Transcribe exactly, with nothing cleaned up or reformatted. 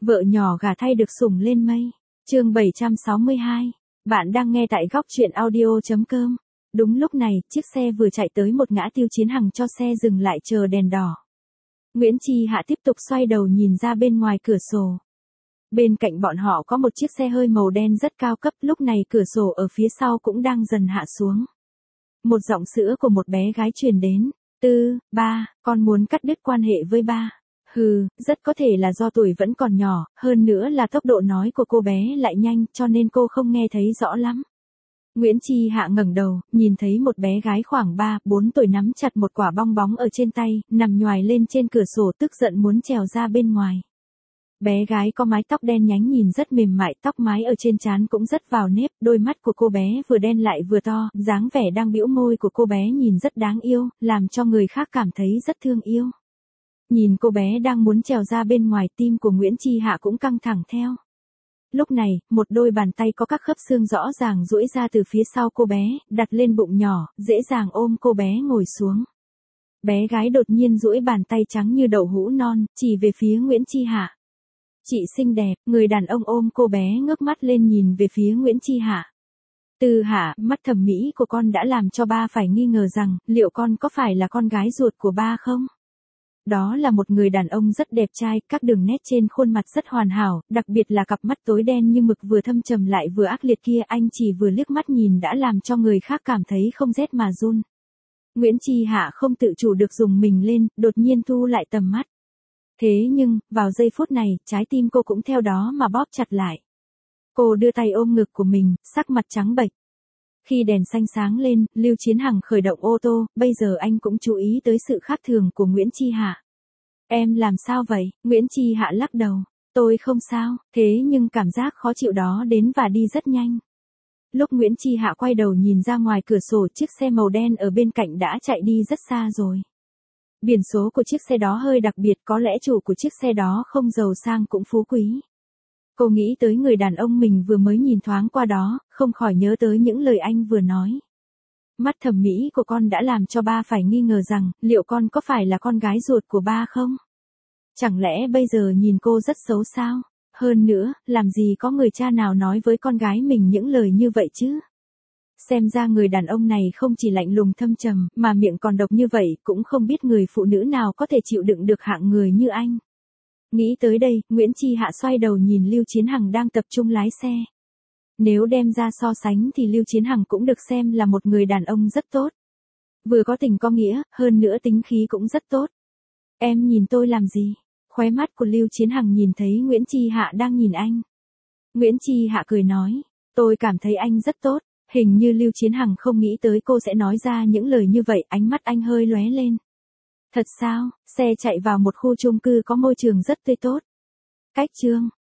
Vợ nhỏ gả thay được sủng lên mây. Chương bảy trăm sáu mươi hai. Bạn đang nghe tại góc truyện audio chấm com. Đúng lúc này, chiếc xe vừa chạy tới một ngã tư Chiến Hằng cho xe dừng lại chờ đèn đỏ. Nguyễn Chi Hạ tiếp tục xoay đầu nhìn ra bên ngoài cửa sổ. Bên cạnh bọn họ có một chiếc xe hơi màu đen rất cao cấp, lúc này cửa sổ ở phía sau cũng đang dần hạ xuống. Một giọng sữa của một bé gái truyền đến. Tư, ba, con muốn cắt đứt quan hệ với ba. Hừ, rất có thể là do tuổi vẫn còn nhỏ, hơn nữa là tốc độ nói của cô bé lại nhanh cho nên cô không nghe thấy rõ lắm. Nguyễn Chi Hạ ngẩng đầu, nhìn thấy một bé gái khoảng ba, bốn tuổi nắm chặt một quả bong bóng ở trên tay, nằm nhoài lên trên cửa sổ tức giận muốn trèo ra bên ngoài. Bé gái có mái tóc đen nhánh nhìn rất mềm mại, tóc mái ở trên trán cũng rất vào nếp, đôi mắt của cô bé vừa đen lại vừa to, dáng vẻ đang bĩu môi của cô bé nhìn rất đáng yêu, làm cho người khác cảm thấy rất thương yêu. Nhìn cô bé đang muốn trèo ra bên ngoài, tim của Nguyễn Chi Hạ cũng căng thẳng theo. Lúc này, một đôi bàn tay có các khớp xương rõ ràng duỗi ra từ phía sau cô bé, đặt lên bụng nhỏ, dễ dàng ôm cô bé ngồi xuống. Bé gái đột nhiên duỗi bàn tay trắng như đậu hũ non, chỉ về phía Nguyễn Chi Hạ. Chị xinh đẹp, người đàn ông ôm cô bé ngước mắt lên nhìn về phía Nguyễn Chi Hạ. Tư Hạ, mắt thẩm mỹ của con đã làm cho ba phải nghi ngờ rằng, liệu con có phải là con gái ruột của ba không? Đó là một người đàn ông rất đẹp trai, các đường nét trên khuôn mặt rất hoàn hảo, đặc biệt là cặp mắt tối đen như mực vừa thâm trầm lại vừa ác liệt kia, anh chỉ vừa liếc mắt nhìn đã làm cho người khác cảm thấy không rét mà run. Nguyễn Chi Hạ không tự chủ được dùng mình lên, đột nhiên thu lại tầm mắt. Thế nhưng, vào giây phút này, trái tim cô cũng theo đó mà bóp chặt lại. Cô đưa tay ôm ngực của mình, sắc mặt trắng bệch. Khi đèn xanh sáng lên, Lưu Chiến Hằng khởi động ô tô, bây giờ anh cũng chú ý tới sự khác thường của Nguyễn Chi Hạ. Em làm sao vậy? Nguyễn Chi Hạ lắc đầu. Tôi không sao, thế nhưng cảm giác khó chịu đó đến và đi rất nhanh. Lúc Nguyễn Chi Hạ quay đầu nhìn ra ngoài cửa sổ, chiếc xe màu đen ở bên cạnh đã chạy đi rất xa rồi. Biển số của chiếc xe đó hơi đặc biệt, có lẽ chủ của chiếc xe đó không giàu sang cũng phú quý. Cô nghĩ tới người đàn ông mình vừa mới nhìn thoáng qua đó, không khỏi nhớ tới những lời anh vừa nói. Mắt thẩm mỹ của con đã làm cho ba phải nghi ngờ rằng, liệu con có phải là con gái ruột của ba không? Chẳng lẽ bây giờ nhìn cô rất xấu sao? Hơn nữa, làm gì có người cha nào nói với con gái mình những lời như vậy chứ? Xem ra người đàn ông này không chỉ lạnh lùng thâm trầm, mà miệng còn độc như vậy, cũng không biết người phụ nữ nào có thể chịu đựng được hạng người như anh. Nghĩ tới đây, Nguyễn Chi Hạ xoay đầu nhìn Lưu Chiến Hằng đang tập trung lái xe. Nếu đem ra so sánh thì Lưu Chiến Hằng cũng được xem là một người đàn ông rất tốt. Vừa có tình có nghĩa, hơn nữa tính khí cũng rất tốt. Em nhìn tôi làm gì? Khóe mắt của Lưu Chiến Hằng nhìn thấy Nguyễn Chi Hạ đang nhìn anh. Nguyễn Chi Hạ cười nói, tôi cảm thấy anh rất tốt. Hình như Lưu Chiến Hằng không nghĩ tới cô sẽ nói ra những lời như vậy, ánh mắt anh hơi lóe lên. Thật sao? Xe chạy vào một khu chung cư có môi trường rất tươi tốt. Cách chương